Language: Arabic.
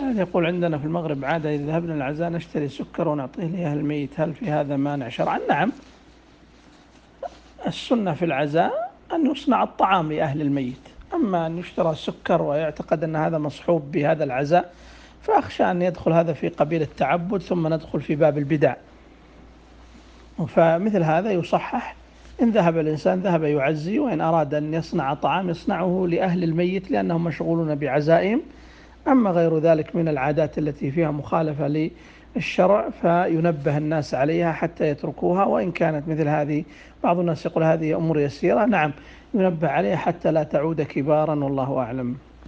السائل يقول: عندنا في المغرب عادة إذا ذهبنا العزاء نشتري سكر ونعطيه لأهل الميت، هل في هذا مانع شرعا؟ نعم، السنة في العزاء أن يصنع الطعام لأهل الميت، أما أن يشترى سكر ويعتقد أن هذا مصحوب بهذا العزاء فأخشى أن يدخل هذا في قبيل التعبد ثم ندخل في باب البدع. فمثل هذا يصحح، إن ذهب الإنسان ذهب يعزي، وإن أراد أن يصنع طعام يصنعه لأهل الميت لأنهم مشغولون بعزائهم. أما غير ذلك من العادات التي فيها مخالفة للشرع فينبه الناس عليها حتى يتركوها، وإن كانت مثل هذه بعض الناس يقول هذه أمور يسيرة، نعم ينبه عليها حتى لا تعود كبارا، والله أعلم.